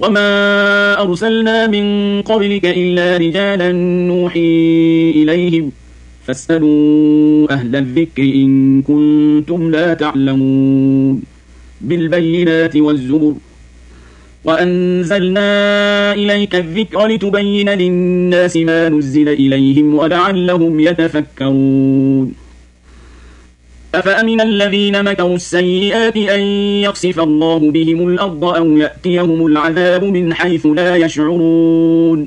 وما أرسلنا من قبلك إلا رجالا نوحي إليهم فاسألوا أهل الذكر إن كنتم لا تعلمون بالبينات والزبر وأنزلنا إليك الذكر لتبين للناس ما نزل إليهم ولعلهم يتفكرون أفأمن الذين مكروا السيئات أن يخسف الله بهم الأرض أو يأتيهم العذاب من حيث لا يشعرون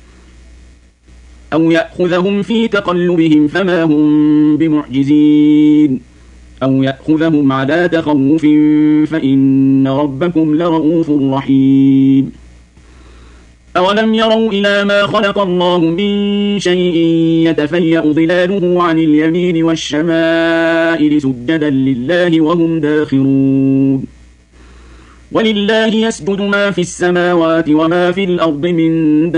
أو يأخذهم في تقلبهم فما هم بمعجزين أو يأخذهم على تخوف فإن ربكم لرؤوف رحيم أولم يروا إلى ما خلق الله من شيء يتفيأ ظلاله عن اليمين والشمائل سجدا لله وهم داخرون ولله يسجد ما في السماوات وما في الأرض من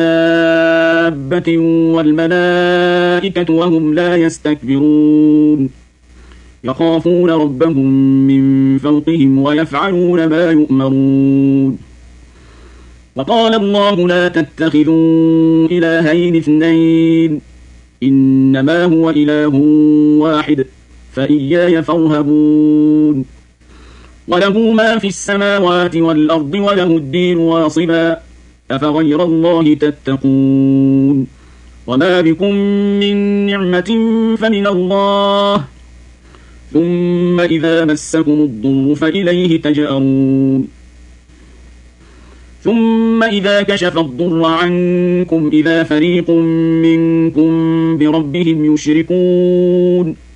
دابة والملائكة وهم لا يستكبرون يخافون ربهم من فوقهم ويفعلون ما يؤمرون وقال الله لا تتخذوا إلهين اثنين إنما هو إله واحد فإياي فارهبون وله ما في السماوات والأرض وله الدين واصبا أفغير الله تتقون وما بكم من نعمة فمن الله ثم إذا مسكم الضر فإليه تجأرون ثم إذا كشف الضر عنكم إذا فريق منكم بربهم يشركون